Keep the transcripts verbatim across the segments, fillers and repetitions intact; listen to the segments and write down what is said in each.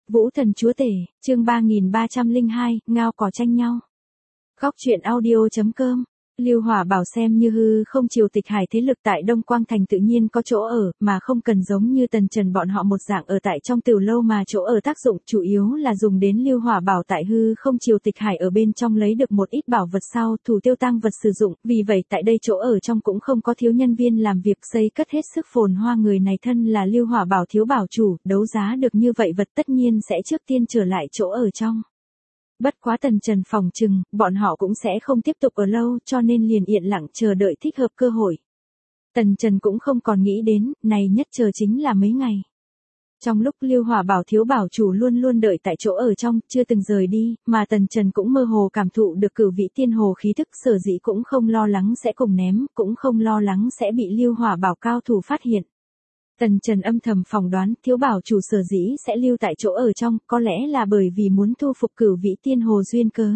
Vũ Thần Chúa Tể, chương ba nghìn ba trăm lẻ hai, ngao cỏ tranh nhau. Góc truyện audio chấm com. Lưu Hỏa Bảo xem như hư không triều tịch hải thế lực tại Đông Quang Thành tự nhiên có chỗ ở, mà không cần giống như Tần Trần bọn họ một dạng ở tại trong tiểu lâu, mà chỗ ở tác dụng chủ yếu là dùng đến Lưu Hỏa Bảo tại hư không triều tịch hải ở bên trong lấy được một ít bảo vật sau thủ tiêu tang vật sử dụng, vì vậy tại đây chỗ ở trong cũng không có thiếu nhân viên làm việc xây cất hết sức phồn hoa. Người này thân là Lưu Hỏa Bảo thiếu bảo chủ, đấu giá được như vậy vật tất nhiên sẽ trước tiên trở lại chỗ ở trong. Bất quá Tần Trần phòng trừng, bọn họ cũng sẽ không tiếp tục ở lâu, cho nên liền yên lặng chờ đợi thích hợp cơ hội. Tần Trần cũng không còn nghĩ đến, này nhất chờ chính là mấy ngày. Trong lúc Lưu Hỏa Bảo thiếu bảo chủ luôn luôn đợi tại chỗ ở trong, chưa từng rời đi, mà Tần Trần cũng mơ hồ cảm thụ được cửu vị tiên hồ khí thức, sở dĩ cũng không lo lắng sẽ cùng ném, cũng không lo lắng sẽ bị Lưu Hỏa Bảo cao thủ phát hiện. Tần Trần âm thầm phỏng đoán thiếu bảo chủ sở dĩ sẽ lưu tại chỗ ở trong, có lẽ là bởi vì muốn thu phục cửu vị tiên hồ duyên cớ.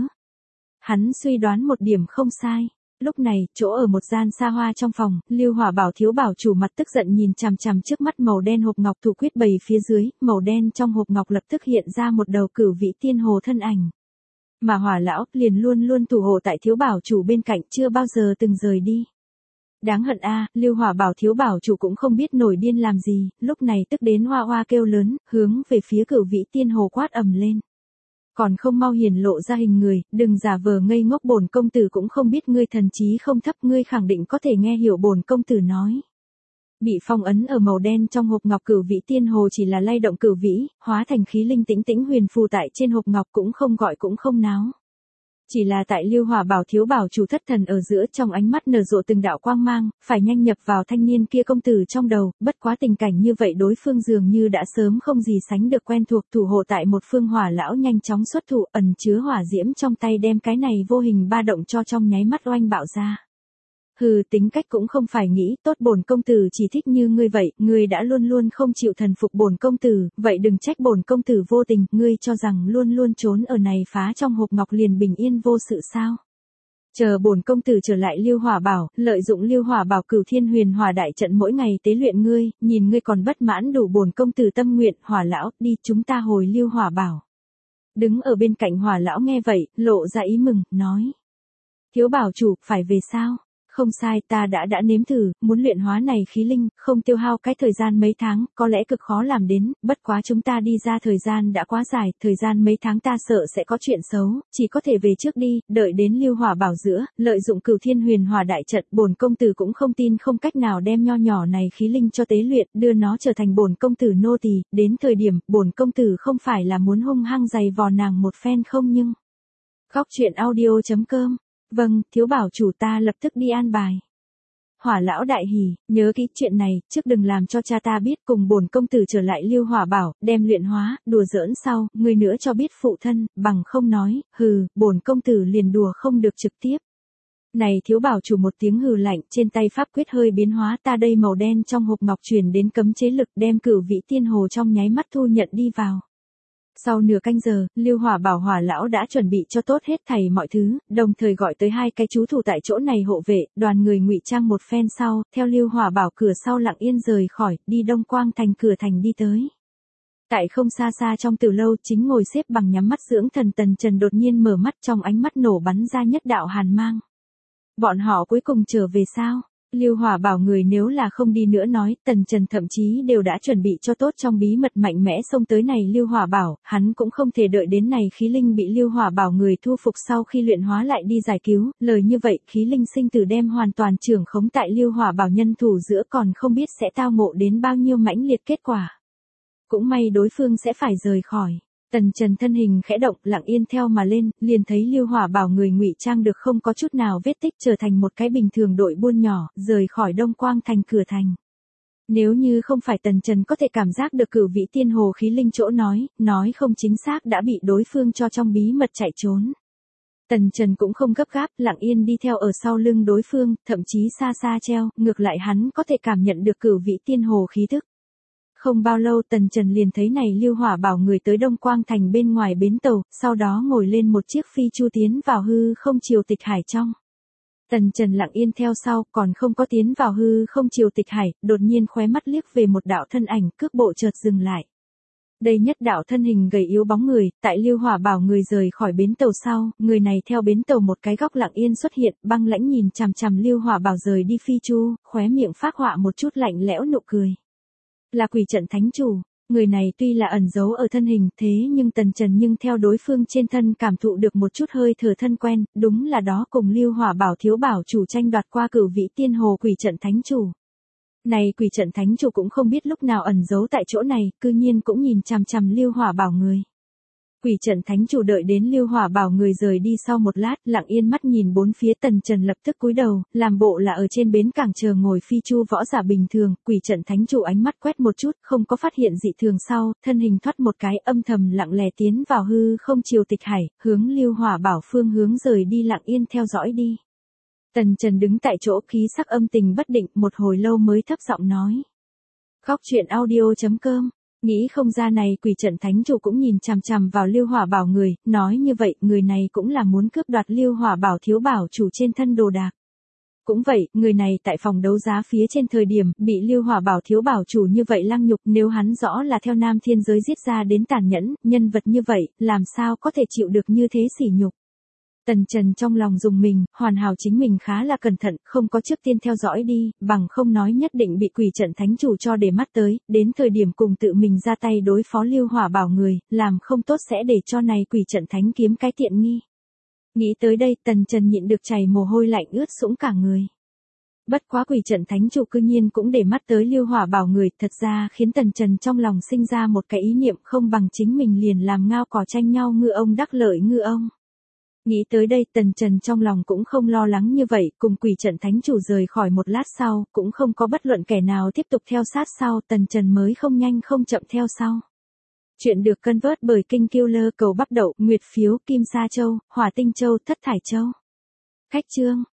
Hắn suy đoán một điểm không sai. Lúc này, chỗ ở một gian xa hoa trong phòng, Lưu Hỏa Bảo thiếu bảo chủ mặt tức giận nhìn chằm chằm trước mắt màu đen hộp ngọc thủ quyết bày phía dưới, màu đen trong hộp ngọc lập tức hiện ra một đầu cửu vị tiên hồ thân ảnh. Mà Hỏa lão liền luôn luôn thủ hộ tại thiếu bảo chủ bên cạnh, chưa bao giờ từng rời đi. Đáng hận a, à, Lưu Hỏa Bảo thiếu bảo chủ cũng không biết nổi điên làm gì, lúc này tức đến hoa hoa kêu lớn, hướng về phía cửu vị tiên hồ quát ầm lên. Còn không mau hiển lộ ra hình người, đừng giả vờ ngây ngốc, bổn công tử cũng không biết ngươi thần trí không thấp, ngươi khẳng định có thể nghe hiểu bổn công tử nói. Bị phong ấn ở màu đen trong hộp ngọc cửu vị tiên hồ chỉ là lay động cửu vĩ, hóa thành khí linh tĩnh tĩnh huyền phù tại trên hộp ngọc, cũng không gọi cũng không náo. Chỉ là tại Lưu Hỏa Bảo thiếu bảo chủ thất thần ở giữa, trong ánh mắt nở rộ từng đạo quang mang, phải nhanh nhập vào thanh niên kia công tử trong đầu, bất quá tình cảnh như vậy đối phương dường như đã sớm không gì sánh được quen thuộc, thủ hộ tại một phương. Hỏa lão nhanh chóng xuất thủ, ẩn chứa hỏa diễm trong tay đem cái này vô hình ba động cho trong nháy mắt oanh bạo ra. Hừ, tính cách cũng không phải nghĩ tốt, bổn công tử chỉ thích như ngươi vậy, ngươi đã luôn luôn không chịu thần phục bổn công tử, vậy đừng trách bổn công tử vô tình, ngươi cho rằng luôn luôn trốn ở này phá trong hộp ngọc liền bình yên vô sự sao? Chờ bổn công tử trở lại Lưu Hỏa Bảo, lợi dụng Lưu Hỏa Bảo cửu thiên huyền hỏa đại trận mỗi ngày tế luyện ngươi, nhìn ngươi còn bất mãn đủ bổn công tử tâm nguyện. Hỏa lão, đi, chúng ta hồi Lưu Hỏa Bảo. Đứng ở bên cạnh Hỏa lão nghe vậy, lộ ra ý mừng, nói: thiếu bảo chủ, phải về sao? Không sai, ta đã đã nếm thử, muốn luyện hóa này khí linh, không tiêu hao cái thời gian mấy tháng, có lẽ cực khó làm đến, bất quá chúng ta đi ra thời gian đã quá dài, thời gian mấy tháng ta sợ sẽ có chuyện xấu, chỉ có thể về trước đi, đợi đến Lưu Hỏa Bảo giữa, lợi dụng cửu thiên huyền hỏa đại trận, bổn công tử cũng không tin không cách nào đem nho nhỏ này khí linh cho tế luyện, đưa nó trở thành bổn công tử nô tỳ, đến thời điểm, bổn công tử không phải là muốn hung hăng giày vò nàng một phen không nhưng. Góc truyện audio chấm com. Vâng, thiếu bảo chủ, ta lập tức đi an bài. Hỏa lão đại hỉ, nhớ kỹ chuyện này, trước đừng làm cho cha ta biết, cùng bổn công tử trở lại Lưu Hỏa Bảo, đem luyện hóa, đùa giỡn sau, người nữa cho biết phụ thân, bằng không nói, hừ, bổn công tử liền đùa không được trực tiếp. Này thiếu bảo chủ một tiếng hừ lạnh, trên tay pháp quyết hơi biến hóa, ta đây màu đen trong hộp ngọc truyền đến cấm chế lực, đem cửu vị tiên hồ trong nháy mắt thu nhận đi vào. Sau nửa canh giờ, Lưu Hỏa Bảo Hỏa lão đã chuẩn bị cho tốt hết thảy mọi thứ, đồng thời gọi tới hai cái chú thủ tại chỗ này hộ vệ, đoàn người ngụy trang một phen sau, theo Lưu Hỏa Bảo cửa sau lặng yên rời khỏi, đi Đông Quang Thành cửa thành đi tới. Tại không xa xa trong tiểu lâu, chính ngồi xếp bằng nhắm mắt dưỡng thần Tần Trần đột nhiên mở mắt, trong ánh mắt nổ bắn ra nhất đạo hàn mang. Bọn họ cuối cùng trở về sao? Lưu Hỏa Bảo người nếu là không đi nữa nói, Tần Trần thậm chí đều đã chuẩn bị cho tốt trong bí mật mạnh mẽ xông tới này Lưu Hỏa Bảo, hắn cũng không thể đợi đến này khí linh bị Lưu Hỏa Bảo người thu phục sau khi luyện hóa lại đi giải cứu, lời như vậy khí linh sinh tử đem hoàn toàn trưởng khống tại Lưu Hỏa Bảo nhân thủ giữa, còn không biết sẽ tao ngộ đến bao nhiêu mãnh liệt kết quả. Cũng may đối phương sẽ phải rời khỏi. Tần Trần thân hình khẽ động, lặng yên theo mà lên, liền thấy Lưu Hỏa Bảo người ngụy trang được không có chút nào vết tích, trở thành một cái bình thường đội buôn nhỏ, rời khỏi Đông Quang Thành cửa thành. Nếu như không phải Tần Trần có thể cảm giác được cửu vị tiên hồ khí linh chỗ nói, nói không chính xác đã bị đối phương cho trong bí mật chạy trốn. Tần Trần cũng không gấp gáp, lặng yên đi theo ở sau lưng đối phương, thậm chí xa xa treo, ngược lại hắn có thể cảm nhận được cửu vị tiên hồ khí thức. Không bao lâu Tần Trần liền thấy này Lưu Hỏa Bảo người tới Đông Quang Thành bên ngoài bến tàu, sau đó ngồi lên một chiếc phi chu tiến vào hư không triều tịch hải trong. Tần Trần lặng yên theo sau, còn không có tiến vào hư không triều tịch hải, đột nhiên khóe mắt liếc về một đạo thân ảnh, cước bộ chợt dừng lại. Đây nhất đạo thân hình gầy yếu bóng người, tại Lưu Hỏa Bảo người rời khỏi bến tàu sau, người này theo bến tàu một cái góc lặng yên xuất hiện, băng lãnh nhìn chằm chằm Lưu Hỏa Bảo rời đi phi chu, khóe miệng phác họa một chút lạnh lẽo nụ cười. Là quỷ trận thánh chủ, người này tuy là ẩn giấu ở thân hình, thế nhưng Tần Trần nhưng theo đối phương trên thân cảm thụ được một chút hơi thở thân quen, đúng là đó cùng Lưu Hỏa Bảo thiếu bảo chủ tranh đoạt qua cửu vị tiên hồ quỷ trận thánh chủ. Này quỷ trận thánh chủ cũng không biết lúc nào ẩn giấu tại chỗ này, cư nhiên cũng nhìn chằm chằm Lưu Hỏa Bảo người. Quỷ trận thánh chủ đợi đến Lưu Hỏa Bảo người rời đi sau một lát, lặng yên mắt nhìn bốn phía. Tần Trần lập tức cúi đầu, làm bộ là ở trên bến cảng chờ ngồi phi chu võ giả bình thường. Quỷ trận thánh chủ ánh mắt quét một chút, không có phát hiện dị thường sau, thân hình thoát một cái, âm thầm lặng lẽ tiến vào hư không triều tịch hải, hướng Lưu Hỏa Bảo phương hướng rời đi, lặng yên theo dõi đi. Tần Trần đứng tại chỗ, khí sắc âm tình bất định, một hồi lâu mới thấp giọng nói. Khóc chuyện audio chấm com. Nghĩ không ra này quỷ trận thánh chủ cũng nhìn chằm chằm vào Lưu Hỏa Bảo người, nói như vậy, người này cũng là muốn cướp đoạt Lưu Hỏa Bảo thiếu bảo chủ trên thân đồ đạc. Cũng vậy, người này tại phòng đấu giá phía trên thời điểm, bị Lưu Hỏa Bảo thiếu bảo chủ như vậy lăng nhục, nếu hắn rõ là theo nam thiên giới giết ra đến tàn nhẫn, nhân vật như vậy, làm sao có thể chịu được như thế sỉ nhục. Tần Trần trong lòng dùng mình, hoàn hảo chính mình khá là cẩn thận, không có trước tiên theo dõi đi, bằng không nói nhất định bị quỷ trận thánh chủ cho để mắt tới, đến thời điểm cùng tự mình ra tay đối phó Lưu Hỏa Bảo người, làm không tốt sẽ để cho này quỷ trận thánh kiếm cái tiện nghi. Nghĩ tới đây, Tần Trần nhịn được chảy mồ hôi lạnh ướt sũng cả người. Bất quá quỷ trận thánh chủ cư nhiên cũng để mắt tới Lưu Hỏa Bảo người, thật ra khiến Tần Trần trong lòng sinh ra một cái ý niệm không bằng chính mình liền làm ngao cỏ tranh nhau ngư ông đắc lợi ngư ông. Nghĩ tới đây, Tần Trần trong lòng cũng không lo lắng như vậy, cùng quỷ trận thánh chủ rời khỏi một lát sau, cũng không có bất luận kẻ nào tiếp tục theo sát sau, Tần Trần mới không nhanh không chậm theo sau. Chuyện được cân vớt bởi Kinh Killer cầu bắp đậu, nguyệt phiếu, kim sa châu, hỏa tinh châu, thất thải châu. Khách chương.